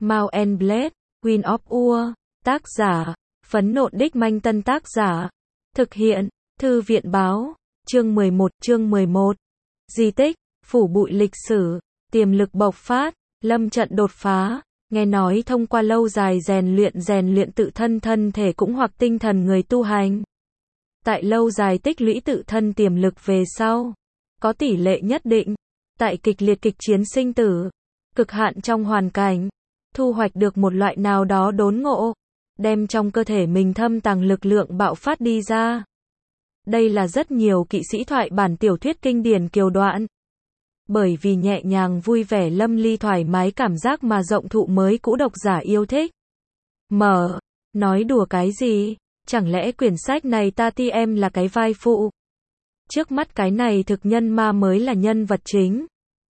Mount and Blade, Queen of War, tác giả, Phấn Nộn Đích Manh Tân tác giả, thực hiện, Thư viện Báo, chương 11, Di tích, phủ bụi lịch sử, tiềm lực bộc phát, lâm trận đột phá, nghe nói thông qua lâu dài rèn luyện tự thân thể cũng hoặc tinh thần người tu hành. Tại lâu dài tích lũy tự thân tiềm lực về sau, có tỷ lệ nhất định, tại kịch liệt kịch chiến sinh tử, cực hạn trong hoàn cảnh, thu hoạch được một loại nào đó đốn ngộ, đem trong cơ thể mình thâm tàng lực lượng bạo phát đi ra. Đây là rất nhiều kỵ sĩ thoại bản tiểu thuyết kinh điển kiều đoạn. Bởi vì nhẹ nhàng vui vẻ lâm ly thoải mái cảm giác mà rộng thụ mới cũ độc giả yêu thích. Nói đùa cái gì? Chẳng lẽ quyển sách này ta ti em là cái vai phụ? Trước mắt cái này thực nhân ma mới là nhân vật chính.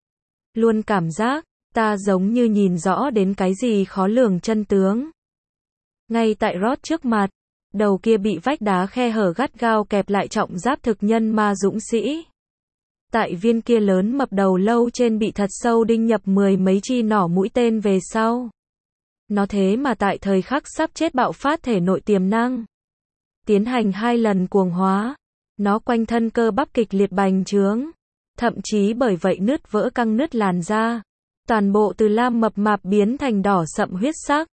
Luôn cảm giác, ta giống như nhìn rõ đến cái gì khó lường chân tướng. Ngay tại Rod trước mặt, đầu kia bị vách đá khe hở gắt gao kẹp lại trọng giáp thực nhân ma dũng sĩ. Tại viên kia lớn mập đầu lâu trên bị thật sâu đinh nhập 10 mấy chi nỏ mũi tên về sau. Nó thế mà tại thời khắc sắp chết bạo phát thể nội tiềm năng. Tiến hành 2 lần cuồng hóa. Nó quanh thân cơ bắp kịch liệt bành trướng. Thậm chí bởi vậy nứt vỡ căng nứt làn da. Toàn bộ từ lam mập mạp biến thành đỏ sậm huyết sắc.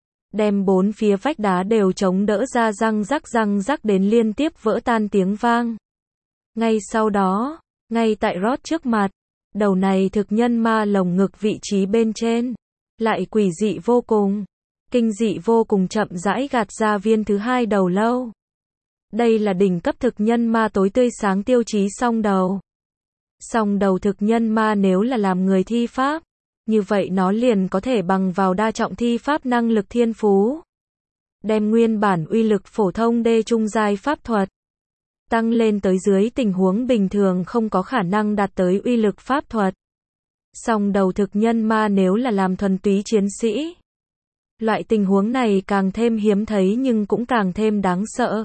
Đem 4 phía vách đá đều chống đỡ ra răng rắc đến liên tiếp vỡ tan tiếng vang. Ngay sau đó, ngay tại Rod trước mặt, đầu này thực nhân ma lồng ngực vị trí bên trên, lại quỷ dị vô cùng, kinh dị vô cùng chậm rãi gạt ra viên thứ 2 đầu lâu. Đây là đỉnh cấp thực nhân ma tối tươi sáng tiêu chí song đầu. Song đầu thực nhân ma nếu là làm người thi pháp, như vậy nó liền có thể bằng vào đa trọng thi pháp năng lực thiên phú, đem nguyên bản uy lực phổ thông đê trung giai pháp thuật tăng lên tới dưới tình huống bình thường không có khả năng đạt tới uy lực pháp thuật. Song đầu thực nhân ma nếu là làm thuần túy chiến sĩ, loại tình huống này càng thêm hiếm thấy nhưng cũng càng thêm đáng sợ.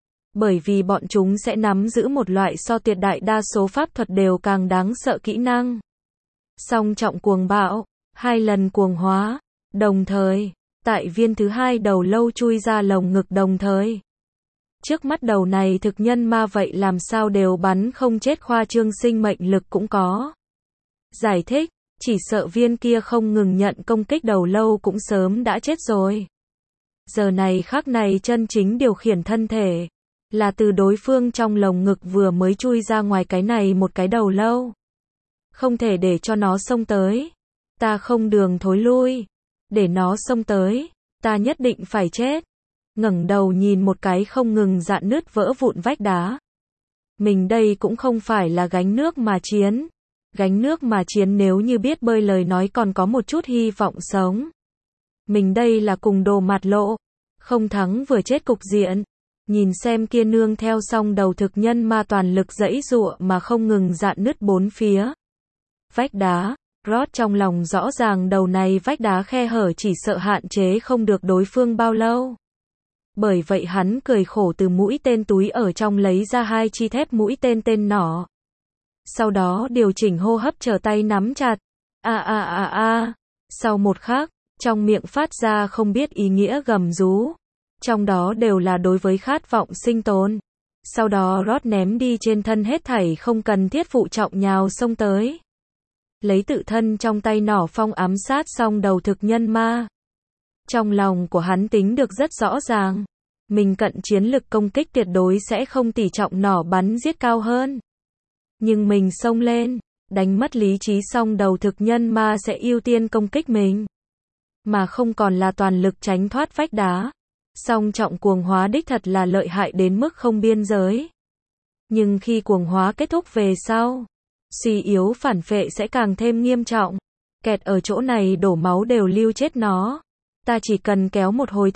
Bởi vì bọn chúng sẽ nắm giữ một loại so tuyệt đại đa số pháp thuật đều càng đáng sợ kỹ năng. Song trọng cuồng bạo, 2 lần cuồng hóa, đồng thời, tại viên thứ 2 đầu lâu chui ra lồng ngực đồng thời. Trước mắt đầu này thực nhân ma vậy làm sao đều bắn không chết khoa trương sinh mệnh lực cũng có. Giải thích, chỉ sợ viên kia không ngừng nhận công kích đầu lâu cũng sớm đã chết rồi. Giờ này khắc này chân chính điều khiển thân thể, là từ đối phương trong lồng ngực vừa mới chui ra ngoài cái này một cái đầu lâu. Không thể để cho nó xông tới. Ta không đường thối lui. Để nó xông tới, ta nhất định phải chết. Ngẩng đầu nhìn một cái không ngừng dạn nứt vỡ vụn vách đá. Mình đây cũng không phải là gánh nước mà chiến. Gánh nước mà chiến nếu như biết bơi lời nói còn có một chút hy vọng sống. Mình đây là cùng đồ mặt lộ. Không thắng vừa chết cục diện. Nhìn xem kia nương theo song đầu thực nhân ma toàn lực giãy giụa mà không ngừng dạn nứt 4 phía. Vách đá, Rod trong lòng rõ ràng đầu này vách đá khe hở chỉ sợ hạn chế không được đối phương bao lâu. Bởi vậy hắn cười khổ từ mũi tên túi ở trong lấy ra 2 chi thép mũi tên nỏ. Sau đó điều chỉnh hô hấp trở tay nắm chặt. Sau một khắc, trong miệng phát ra không biết ý nghĩa gầm rú. Trong đó đều là đối với khát vọng sinh tồn. Sau đó Rod ném đi trên thân hết thảy không cần thiết phụ trọng nhào xông tới. Lấy tự thân trong tay nỏ phong ám sát xong đầu thực nhân ma. Trong lòng của hắn tính được rất rõ ràng. Mình cận chiến lực công kích tuyệt đối sẽ không tỷ trọng nỏ bắn giết cao hơn. Nhưng mình xông lên, đánh mất lý trí xong đầu thực nhân ma sẽ ưu tiên công kích mình. Mà không còn là toàn lực tránh thoát vách đá. Song trọng cuồng hóa đích thật là lợi hại đến mức không biên giới. Nhưng khi cuồng hóa kết thúc về sau, suy yếu phản phệ sẽ càng thêm nghiêm trọng. Kẹt ở chỗ này đổ máu đều lưu chết nó. Ta chỉ cần kéo một hồi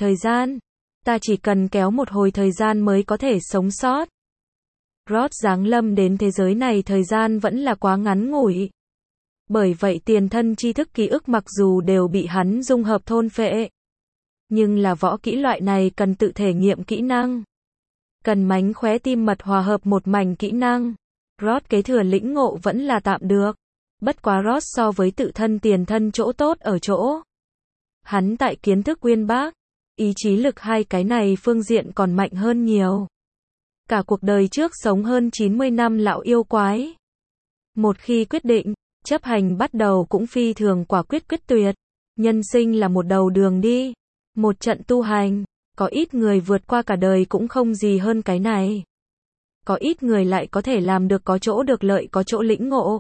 thời gian mới có thể sống sót. Rod giáng lâm đến thế giới này thời gian vẫn là quá ngắn ngủi. Bởi vậy tiền thân tri thức ký ức mặc dù đều bị hắn dung hợp thôn phệ. Nhưng là võ kỹ loại này cần tự thể nghiệm kỹ năng. Cần mánh khóe tim mật hòa hợp một mảnh kỹ năng. Rod kế thừa lĩnh ngộ vẫn là tạm được. Bất quá Rod so với tự thân tiền thân chỗ tốt ở chỗ. Hắn tại kiến thức uyên bác, ý chí lực hai cái này phương diện còn mạnh hơn nhiều. Cả cuộc đời trước sống hơn 90 năm lão yêu quái. Một khi quyết định, chấp hành bắt đầu cũng phi thường quả quyết quyết tuyệt. Nhân sinh là một đầu đường đi, một trận tu hành, có ít người vượt qua cả đời cũng không gì hơn cái này. Có ít người lại có thể làm được có chỗ được lợi có chỗ lĩnh ngộ.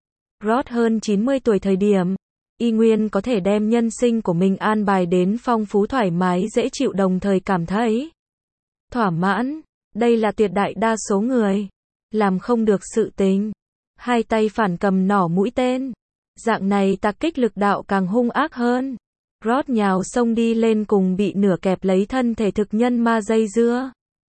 Rod hơn 90 tuổi thời điểm, y nguyên có thể đem nhân sinh của mình an bài đến phong phú thoải mái dễ chịu đồng thời cảm thấy thỏa mãn. Đây là tuyệt đại đa số người làm không được sự tình. Hai tay phản cầm nỏ mũi tên. Dạng này tạc kích lực đạo càng hung ác hơn. Rod nhào xông đi lên cùng bị nửa kẹp lấy thân thể thực nhân ma dây dưa.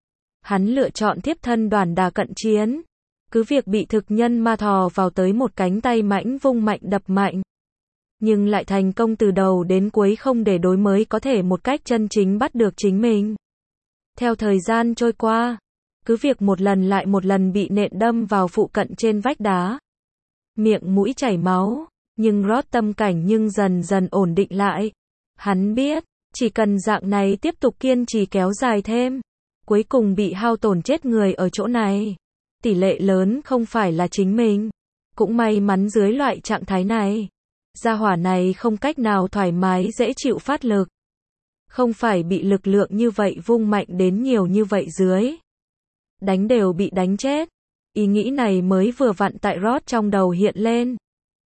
Hắn lựa chọn tiếp thân đoàn đà cận chiến. Cứ việc bị thực nhân ma thò vào tới một cánh tay mãnh vung mạnh đập mạnh. Nhưng lại thành công từ đầu đến cuối không để đối mới có thể một cách chân chính bắt được chính mình. Theo thời gian trôi qua, cứ việc một lần lại một lần bị nện đâm vào phụ cận trên vách đá. Miệng mũi chảy máu, nhưng Rod tâm cảnh nhưng dần dần ổn định lại. Hắn biết, chỉ cần dạng này tiếp tục kiên trì kéo dài thêm, cuối cùng bị hao tổn chết người ở chỗ này. Tỷ lệ lớn không phải là chính mình. Cũng may mắn dưới loại trạng thái này. Gia hỏa này không cách nào thoải mái dễ chịu phát lực. Không phải bị lực lượng như vậy vung mạnh đến nhiều như vậy dưới. Đánh đều bị đánh chết. Ý nghĩ này mới vừa vặn tại Rod trong đầu hiện lên.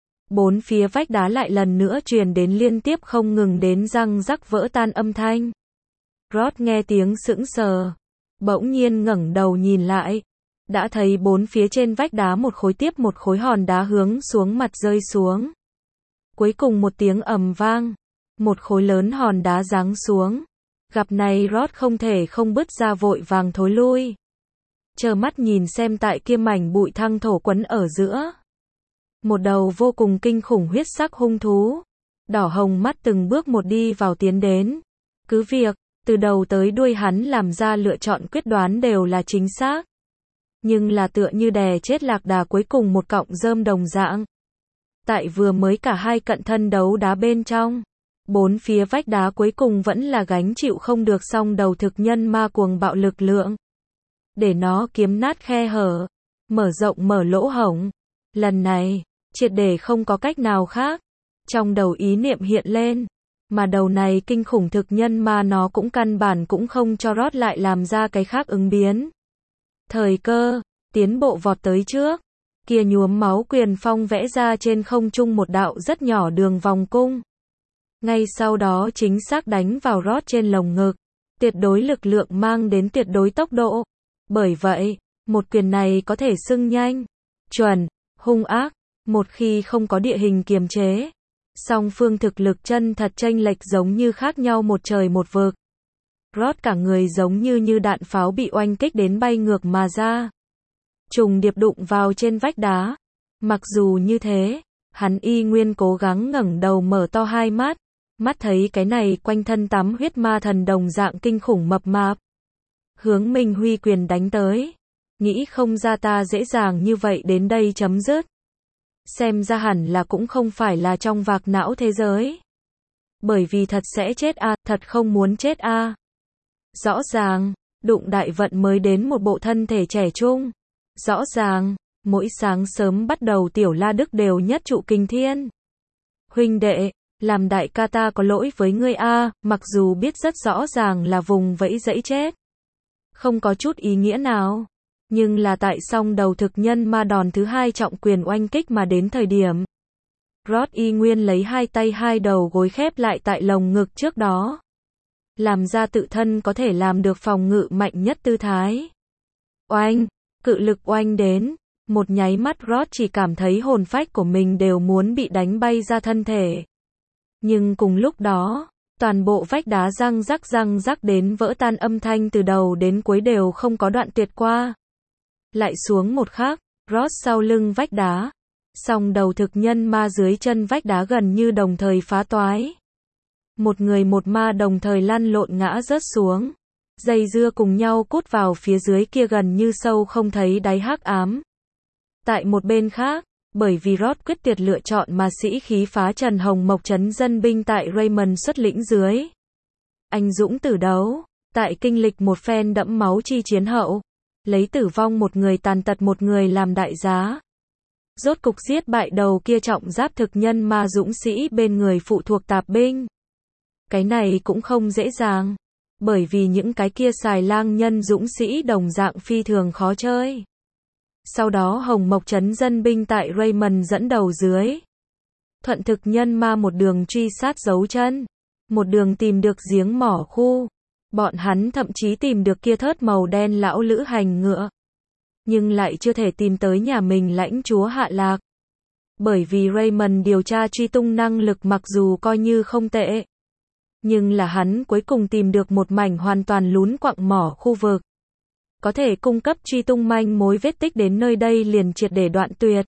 Bốn phía vách đá lại lần nữa truyền đến liên tiếp không ngừng đến răng rắc vỡ tan âm thanh. Rod nghe tiếng sững sờ. Bỗng nhiên ngẩng đầu nhìn lại. Đã thấy bốn phía trên vách đá một khối tiếp một khối hòn đá hướng xuống mặt rơi xuống. Cuối cùng một tiếng ầm vang. Một khối lớn hòn đá giáng xuống. Gặp này Rod không thể không bứt ra vội vàng thối lui. Chờ mắt nhìn xem tại kia mảnh bụi thăng thổ quấn ở giữa. Một đầu vô cùng kinh khủng huyết sắc hung thú. Đỏ hồng mắt từng bước một đi vào tiến đến. Cứ việc, từ đầu tới đuôi hắn làm ra lựa chọn quyết đoán đều là chính xác. Nhưng là tựa như đè chết lạc đà cuối cùng một cọng rơm đồng dạng. Tại vừa mới cả hai cận thân đấu đá bên trong. Bốn phía vách đá cuối cùng vẫn là gánh chịu không được song đầu thực nhân ma cuồng bạo lực lượng. Để nó kiếm nát khe hở. Mở rộng mở lỗ hổng. Lần này, triệt để không có cách nào khác. Trong đầu ý niệm hiện lên. Mà đầu này kinh khủng thực nhân ma nó cũng căn bản cũng không cho Rod lại làm ra cái khác ứng biến. Thời cơ, tiến bộ vọt tới trước. Kia nhuốm máu quyền phong vẽ ra trên không trung một đạo rất nhỏ đường vòng cung. Ngay sau đó chính xác đánh vào Rod trên lồng ngực. Tuyệt đối lực lượng mang đến tuyệt đối tốc độ. Bởi vậy, một quyền này có thể xưng nhanh, chuẩn, hung ác. Một khi không có địa hình kiềm chế, song phương thực lực chân thật chênh lệch giống như khác nhau một trời một vực. Rod cả người giống như đạn pháo bị oanh kích đến bay ngược mà ra. Trùng điệp đụng vào trên vách đá. Mặc dù như thế, hắn y nguyên cố gắng ngẩng đầu mở to hai mắt. Mắt thấy cái này quanh thân tắm huyết ma thần đồng dạng kinh khủng mập mạp. Hướng Minh Huy quyền đánh tới. Nghĩ không ra ta dễ dàng như vậy đến đây chấm dứt. Xem ra hẳn là cũng không phải là trong vạc não thế giới. Bởi vì thật sẽ chết a, thật không muốn chết a. Rõ ràng, đụng đại vận mới đến một bộ thân thể trẻ trung. Rõ ràng, mỗi sáng sớm bắt đầu Tiểu La Đức đều nhất trụ kinh thiên. Huynh đệ, làm đại ca ta có lỗi với ngươi a, mặc dù biết rất rõ ràng là vùng vẫy dẫy chết. Không có chút ý nghĩa nào. Nhưng là tại song đầu thực nhân ma đòn thứ hai trọng quyền oanh kích mà đến thời điểm. Rod y nguyên lấy hai tay hai đầu gối khép lại tại lồng ngực trước đó. Làm ra tự thân có thể làm được phòng ngự mạnh nhất tư thái. Oanh, cự lực oanh đến. Một nháy mắt Rod chỉ cảm thấy hồn phách của mình đều muốn bị đánh bay ra thân thể. Nhưng cùng lúc đó, toàn bộ vách đá răng rắc đến vỡ tan âm thanh từ đầu đến cuối đều không có đoạn tuyệt qua. Lại xuống một khắc, Rod sau lưng vách đá. Song đầu thực nhân ma dưới chân vách đá gần như đồng thời phá toái. Một người một ma đồng thời lăn lộn ngã rớt xuống. Dây dưa cùng nhau cút vào phía dưới kia gần như sâu không thấy đáy hắc ám. Tại một bên khác, Bởi vì Rod quyết tuyệt lựa chọn mà sĩ khí phá trần Hồng Mộc trấn dân binh tại Raymond xuất lĩnh dưới. Anh dũng tử đấu, tại kinh lịch một phen đẫm máu chi chiến hậu, lấy tử vong một người tàn tật một người làm đại giá. Rốt cục giết bại đầu kia trọng giáp thực nhân ma dũng sĩ bên người phụ thuộc tạp binh. Cái này cũng không dễ dàng, bởi vì những cái kia xài lang nhân dũng sĩ đồng dạng phi thường khó chơi. Sau đó Hồng Mộc trấn dân binh tại Raymond dẫn đầu dưới. Thuận thực nhân ma một đường truy sát dấu chân, một đường tìm được giếng mỏ khu. Bọn hắn thậm chí tìm được kia thớt màu đen lão lữ hành ngựa. Nhưng lại chưa thể tìm tới nhà mình lãnh chúa hạ lạc. Bởi vì Raymond điều tra truy tung năng lực mặc dù coi như không tệ. Nhưng là hắn cuối cùng tìm được một mảnh hoàn toàn lún quặng mỏ khu vực. Có thể cung cấp truy tung manh mối vết tích đến nơi đây liền triệt để đoạn tuyệt.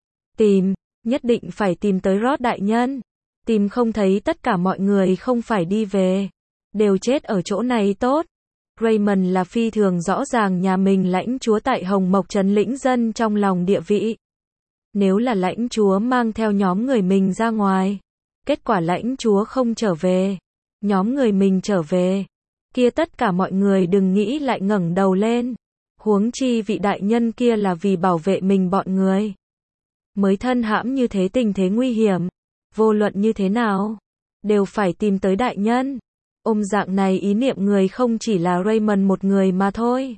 Tìm, nhất định phải tìm tới Rod đại nhân. Tìm không thấy tất cả mọi người không phải đi về. Đều chết ở chỗ này tốt. Raymond là phi thường rõ ràng nhà mình lãnh chúa tại Hồng Mộc trấn lĩnh dân trong lòng địa vị. Nếu là lãnh chúa mang theo nhóm người mình ra ngoài, kết quả lãnh chúa không trở về, nhóm người mình trở về, kia tất cả mọi người đừng nghĩ lại ngẩng đầu lên. Huống chi vị đại nhân kia là vì bảo vệ mình bọn người. Mới thân hãm như thế tình thế nguy hiểm, vô luận như thế nào, đều phải tìm tới đại nhân. Ôm dạng này ý niệm người không chỉ là Raymond một người mà thôi.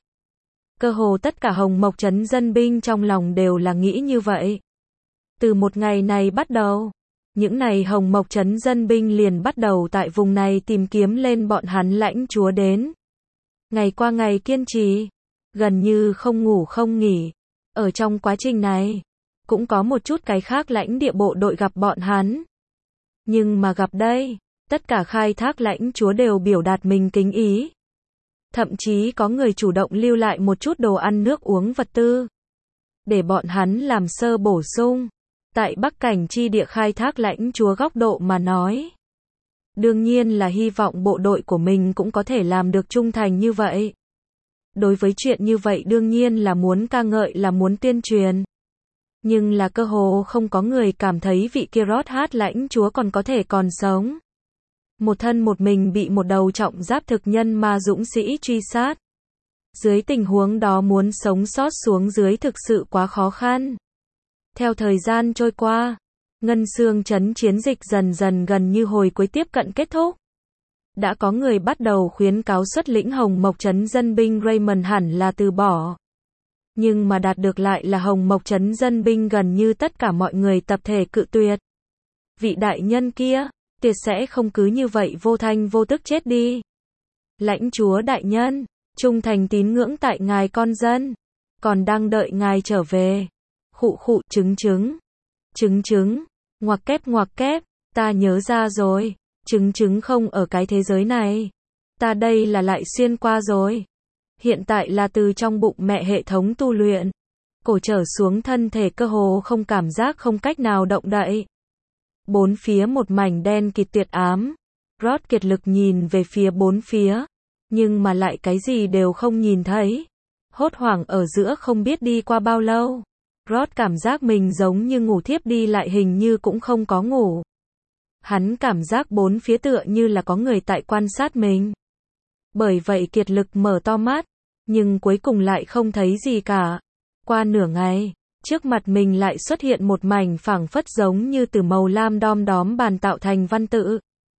Cơ hồ tất cả Hồng Mộc trấn dân binh trong lòng đều là nghĩ như vậy. Từ một ngày này bắt đầu, những này Hồng Mộc trấn dân binh liền bắt đầu tại vùng này tìm kiếm lên bọn hắn lãnh chúa đến. Ngày qua ngày kiên trì, gần như không ngủ không nghỉ. Ở trong quá trình này, cũng có một chút cái khác lãnh địa bộ đội gặp bọn hắn. Nhưng mà gặp đây, tất cả khai thác lãnh chúa đều biểu đạt mình kính ý. Thậm chí có người chủ động lưu lại một chút đồ ăn nước uống vật tư. Để bọn hắn làm sơ bổ sung. Tại Bắc Cảnh chi địa khai thác lãnh chúa góc độ mà nói. Đương nhiên là hy vọng bộ đội của mình cũng có thể làm được trung thành như vậy. Đối với chuyện như vậy đương nhiên là muốn ca ngợi là muốn tuyên truyền. Nhưng là cơ hồ không có người cảm thấy vị kia Rod hát lãnh chúa còn có thể còn sống. Một thân một mình bị một đầu trọng giáp thực nhân ma dũng sĩ truy sát. Dưới tình huống đó muốn sống sót xuống dưới thực sự quá khó khăn. Theo thời gian trôi qua, Ngân Xương trấn chiến dịch dần dần gần như hồi cuối tiếp cận kết thúc. Đã có người bắt đầu khuyến cáo xuất lĩnh Hồng Mộc trấn dân binh Raymond hẳn là từ bỏ. Nhưng mà đạt được lại là Hồng Mộc trấn dân binh gần như tất cả mọi người tập thể cự tuyệt. Vị đại nhân kia, tuyệt sẽ không cứ như vậy vô thanh vô tức chết đi. Lãnh chúa đại nhân, trung thành tín ngưỡng tại ngài con dân, còn đang đợi ngài trở về. Khụ khụ chứng chứng, ngoặc kép, ta nhớ ra rồi, chứng không ở cái thế giới này. Ta đây là lại xuyên qua rồi. Hiện tại là từ trong bụng mẹ hệ thống tu luyện. Cổ trở xuống thân thể cơ hồ không cảm giác không cách nào động đậy. Bốn phía một mảnh đen kịt tuyệt ám. Rod kiệt lực nhìn về phía bốn phía. Nhưng mà lại cái gì đều không nhìn thấy. Hốt hoảng ở giữa không biết đi qua bao lâu. Rod cảm giác mình giống như ngủ thiếp đi lại hình như cũng không có ngủ. Hắn cảm giác bốn phía tựa như là có người tại quan sát mình. Bởi vậy kiệt lực mở to mắt. Nhưng cuối cùng lại không thấy gì cả. Qua nửa ngày, trước mặt mình lại xuất hiện một mảnh phảng phất giống như từ màu lam đom đóm bàn tạo thành văn tự.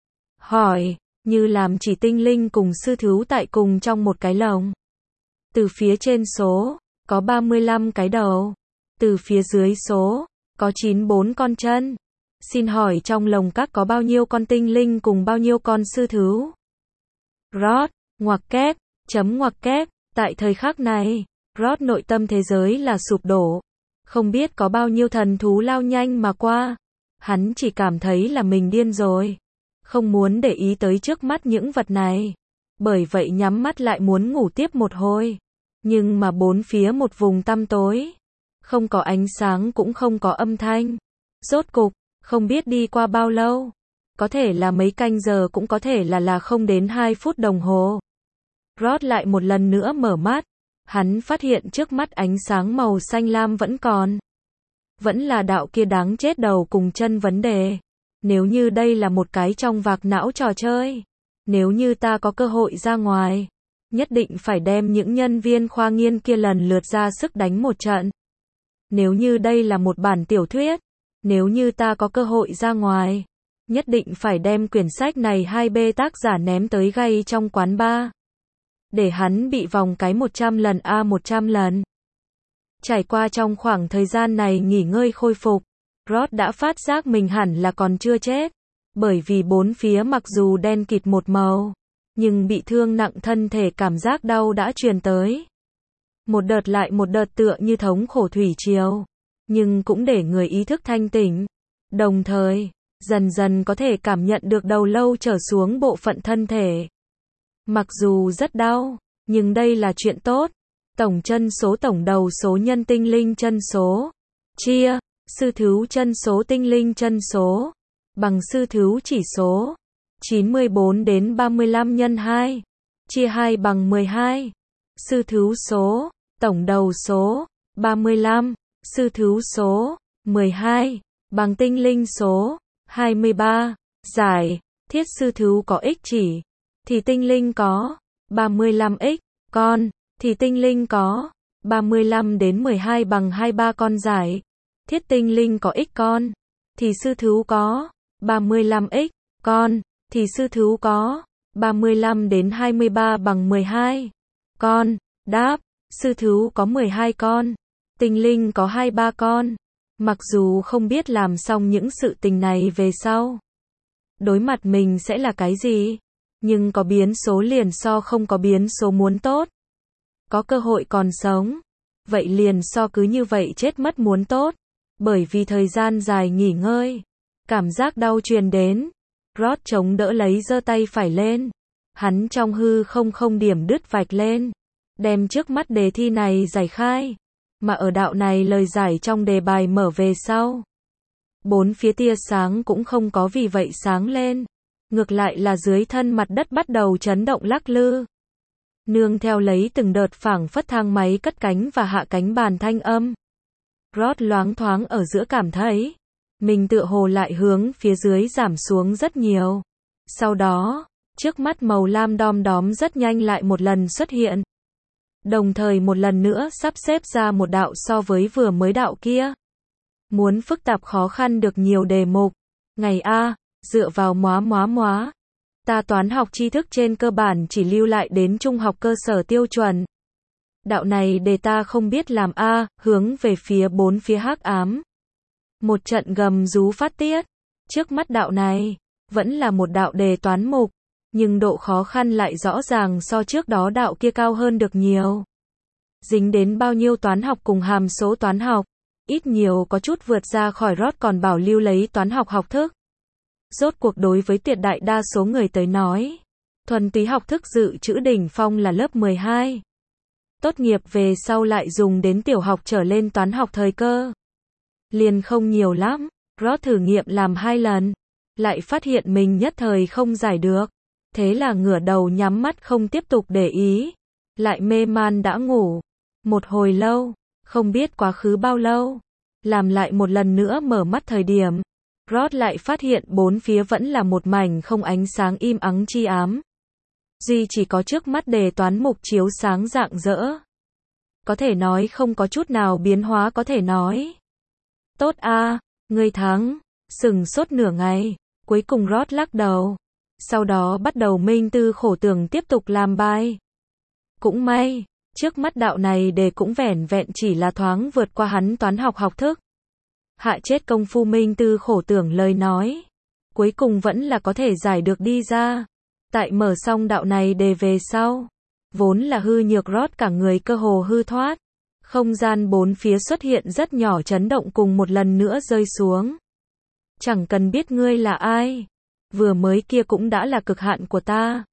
Hỏi, như làm chỉ tinh linh cùng sư thú tại cùng trong một cái lồng. Từ phía trên số, có 35 cái đầu. Từ phía dưới số, có 94 con chân. Xin hỏi trong lồng các có bao nhiêu con tinh linh cùng bao nhiêu con sư thú? Rod, ngoặc kép, tại thời khắc này, Rod nội tâm thế giới là sụp đổ. Không biết có bao nhiêu thần thú lao nhanh mà qua. Hắn chỉ cảm thấy là mình điên rồi. Không muốn để ý tới trước mắt những vật này. Bởi vậy nhắm mắt lại muốn ngủ tiếp một hồi. Nhưng mà bốn phía một vùng tăm tối. Không có ánh sáng cũng không có âm thanh. Rốt cục, không biết đi qua bao lâu. Có thể là mấy canh giờ cũng có thể là không đến 2 phút đồng hồ. Rod lại một lần nữa mở mắt. Hắn phát hiện trước mắt ánh sáng màu xanh lam vẫn còn. Vẫn là đạo kia đáng chết đầu cùng chân vấn đề. Nếu như đây là một cái trong vạc não trò chơi. Nếu như ta có cơ hội ra ngoài. Nhất định phải đem những nhân viên khoa nghiên kia lần lượt ra sức đánh một trận. Nếu như đây là một bản tiểu thuyết. Nếu như ta có cơ hội ra ngoài. Nhất định phải đem quyển sách này 2B tác giả ném tới gay trong quán bar. Để hắn bị vòng cái 100 lần 100 lần. Trải qua trong khoảng thời gian này nghỉ ngơi khôi phục, Rod đã phát giác mình hẳn là còn chưa chết. Bởi vì bốn phía mặc dù đen kịt một màu, nhưng bị thương nặng thân thể cảm giác đau đã truyền tới. Một đợt lại một đợt tựa như thống khổ thủy triều, nhưng cũng để người ý thức thanh tỉnh. Đồng thời, dần dần có thể cảm nhận được đầu lâu trở xuống bộ phận thân thể. Mặc dù rất đau, nhưng đây là chuyện tốt. Tổng chân số tổng đầu số nhân tinh linh chân số. Chia, sư thứ chân số tinh linh chân số. Bằng sư thứ chỉ số. 94 đến 35 nhân 2. Chia 2 bằng 12. Sư thứ số, tổng đầu số. 35. Sư thứ số. 12. Bằng tinh linh số. 23. Giải, thiết sư thứ có ích chỉ. Thì tinh linh có. 35x. Con. Thì tinh linh có 35 đến 12 bằng 23 con giải. Thiết tinh linh có x con. Thì sư thứ có 35x con. Thì sư thứ có 35 đến 23 bằng 12 con. Đáp, sư thứ có 12 con. Tinh linh có 23 con. Mặc dù không biết làm xong những sự tình này về sau. Đối mặt mình sẽ là cái gì? Nhưng có biến số liền so không có biến số muốn tốt. Có cơ hội còn sống. Vậy liền so cứ như vậy chết mất muốn tốt. Bởi vì thời gian dài nghỉ ngơi. Cảm giác đau truyền đến. Rod chống đỡ lấy giơ tay phải lên. Hắn trong hư không điểm đứt vạch lên. Đem trước mắt đề thi này giải khai. Mà ở đạo này lời giải trong đề bài mở về sau. Bốn phía tia sáng cũng không có vì vậy sáng lên. Ngược lại là dưới thân mặt đất bắt đầu chấn động lắc lư. Nương theo lấy từng đợt phảng phất thang máy cất cánh và hạ cánh bàn thanh âm. Rod loáng thoáng ở giữa cảm thấy. Mình tựa hồ lại hướng phía dưới giảm xuống rất nhiều. Sau đó, trước mắt màu lam đom đóm rất nhanh lại một lần xuất hiện. Đồng thời một lần nữa sắp xếp ra một đạo so với vừa mới đạo kia. Muốn phức tạp khó khăn được nhiều đề mục. Ngày A, dựa vào móa. Ta toán học tri thức trên cơ bản chỉ lưu lại đến trung học cơ sở tiêu chuẩn. Đạo này để ta không biết làm A, hướng về phía bốn phía hắc ám. Một trận gầm rú phát tiết. Trước mắt đạo này, vẫn là một đạo đề toán mục. Nhưng độ khó khăn lại rõ ràng so trước đó đạo kia cao hơn được nhiều. Dính đến bao nhiêu toán học cùng hàm số toán học. Ít nhiều có chút vượt ra khỏi Rod còn bảo lưu lấy toán học học thức. Rốt cuộc đối với tuyệt đại đa số người tới nói, thuần túy học thức dự trữ đỉnh phong là lớp 12. Tốt nghiệp về sau lại dùng đến tiểu học trở lên toán học thời cơ. Liền không nhiều lắm, Rod thử nghiệm làm 2 lần, lại phát hiện mình nhất thời không giải được. Thế là ngửa đầu nhắm mắt không tiếp tục để ý, lại mê man đã ngủ. Một hồi lâu, không biết quá khứ bao lâu, làm lại một lần nữa mở mắt thời điểm. Rod lại phát hiện bốn phía vẫn là một mảnh không ánh sáng im ắng chi ám. Duy chỉ có trước mắt đề toán mục chiếu sáng rạng rỡ. Có thể nói không có chút nào biến hóa có thể nói. Tốt a, ngươi thắng. Sừng sốt nửa ngày, cuối cùng Rod lắc đầu. Sau đó bắt đầu minh tư khổ tưởng tiếp tục làm bài. Cũng may, trước mắt đạo này đề cũng vẻn vẹn chỉ là thoáng vượt qua hắn toán học học thức. Hạ chết công phu minh tư khổ tưởng lời nói. Cuối cùng vẫn là có thể giải được đi ra. Tại mở xong đạo này đề về sau. Vốn là hư nhược Rod cả người cơ hồ hư thoát. Không gian bốn phía xuất hiện rất nhỏ chấn động cùng một lần nữa rơi xuống. Chẳng cần biết ngươi là ai. Vừa mới kia cũng đã là cực hạn của ta.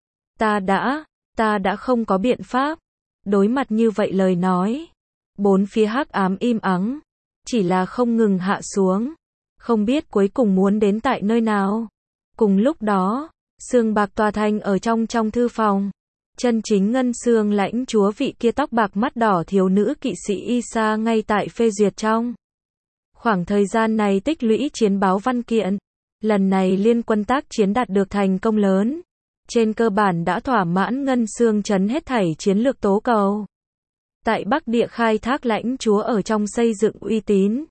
Ta đã không có biện pháp. Đối mặt như vậy lời nói. Bốn phía hắc ám im ắng. Chỉ là không ngừng hạ xuống. Không biết cuối cùng muốn đến tại nơi nào. Cùng lúc đó, sương bạc tòa thành ở trong thư phòng. Chân chính ngân sương lãnh chúa vị kia tóc bạc mắt đỏ thiếu nữ kỵ sĩ Isa ngay tại phê duyệt trong Khoảng thời gian này tích lũy chiến báo văn kiện. Lần này liên quân tác chiến đạt được thành công lớn. Trên cơ bản đã thỏa mãn Ngân Xương Trấn hết thảy chiến lược tố cầu. Tại Bắc Địa khai thác lãnh chúa ở trong xây dựng uy tín.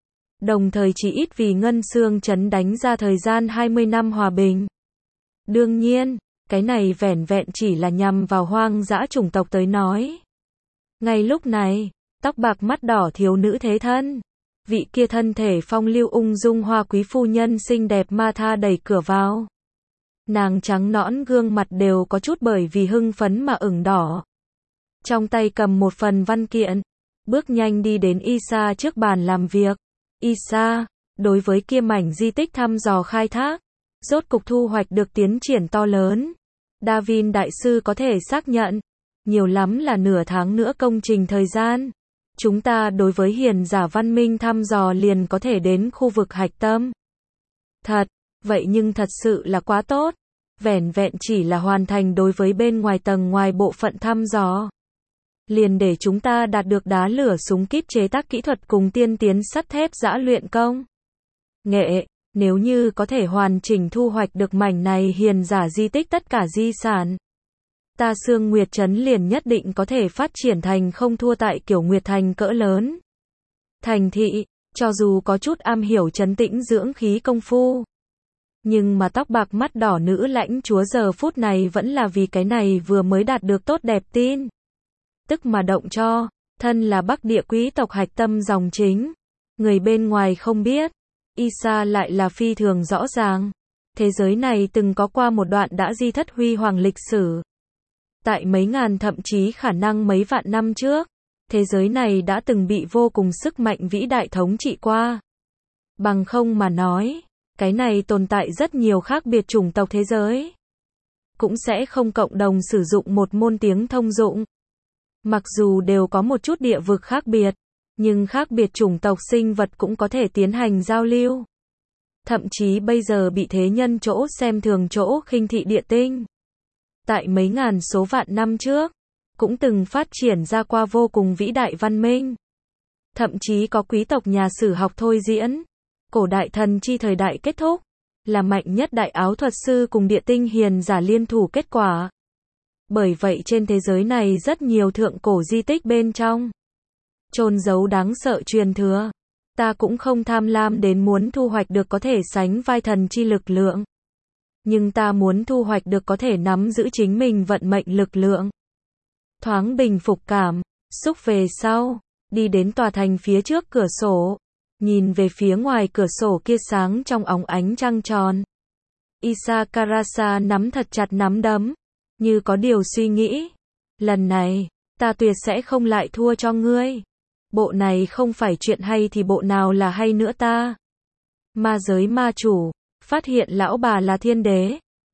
Đồng thời chỉ ít vì Ngân Xương Trấn đánh ra thời gian 20 năm hòa bình. Đương nhiên, cái này vẻn vẹn chỉ là nhằm vào hoang dã chủng tộc tới nói. Ngay lúc này, tóc bạc mắt đỏ thiếu nữ thế thân. Vị kia thân thể phong lưu ung dung hoa quý phu nhân xinh đẹp ma tha đẩy cửa vào. Nàng trắng nõn gương mặt đều có chút bởi vì hưng phấn mà ửng đỏ. Trong tay cầm một phần văn kiện, bước nhanh đi đến Isa trước bàn làm việc. Isa, đối với kia mảnh di tích thăm dò khai thác, rốt cục thu hoạch được tiến triển to lớn. Davin đại sư có thể xác nhận, nhiều lắm là nửa tháng nữa công trình thời gian. Chúng ta đối với hiền giả văn minh thăm dò liền có thể đến khu vực hạch tâm. Thật, vậy nhưng thật sự là quá tốt. Vẻn vẹn chỉ là hoàn thành đối với bên ngoài tầng ngoài bộ phận thăm dò. Liền để chúng ta đạt được đá lửa súng kíp chế tác kỹ thuật cùng tiên tiến sắt thép giã luyện công nghệ, nếu như có thể hoàn chỉnh thu hoạch được mảnh này hiền giả di tích tất cả di sản. Ta Sương Nguyệt Trấn liền nhất định có thể phát triển thành không thua tại kiểu Nguyệt Thành cỡ lớn. Thành thị, cho dù có chút am hiểu trấn tĩnh dưỡng khí công phu. Nhưng mà tóc bạc mắt đỏ nữ lãnh chúa giờ phút này vẫn là vì cái này vừa mới đạt được tốt đẹp tin. Tức mà động cho, thân là Bắc Địa quý tộc hạch tâm dòng chính. Người bên ngoài không biết, Isa lại là phi thường rõ ràng. Thế giới này từng có qua một đoạn đã di thất huy hoàng lịch sử. Tại mấy ngàn thậm chí khả năng mấy vạn năm trước, thế giới này đã từng bị vô cùng sức mạnh vĩ đại thống trị qua. Bằng không mà nói, cái này tồn tại rất nhiều khác biệt chủng tộc thế giới. Cũng sẽ không cộng đồng sử dụng một môn tiếng thông dụng. Mặc dù đều có một chút địa vực khác biệt, nhưng khác biệt chủng tộc sinh vật cũng có thể tiến hành giao lưu. Thậm chí bây giờ bị thế nhân chỗ xem thường chỗ khinh thị địa tinh. Tại mấy ngàn số vạn năm trước, cũng từng phát triển ra qua vô cùng vĩ đại văn minh. Thậm chí có quý tộc nhà sử học thôi diễn. Cổ đại thần chi thời đại kết thúc, là mạnh nhất đại áo thuật sư cùng địa tinh hiền giả liên thủ kết quả. Bởi vậy trên thế giới này rất nhiều thượng cổ di tích bên trong chôn giấu đáng sợ truyền thừa. Ta cũng không tham lam đến muốn thu hoạch được có thể sánh vai thần chi lực lượng. Nhưng ta muốn thu hoạch được có thể nắm giữ chính mình vận mệnh lực lượng. Thoáng bình phục cảm xúc về sau, đi đến tòa thành phía trước cửa sổ, nhìn về phía ngoài cửa sổ kia sáng trong óng ánh trăng tròn. Isa Karasa nắm thật chặt nắm đấm, như có điều suy nghĩ. Lần này, ta tuyệt sẽ không lại thua cho ngươi. Bộ này không phải chuyện hay thì bộ nào là hay nữa ta. Ma giới ma chủ, phát hiện lão bà là thiên đế.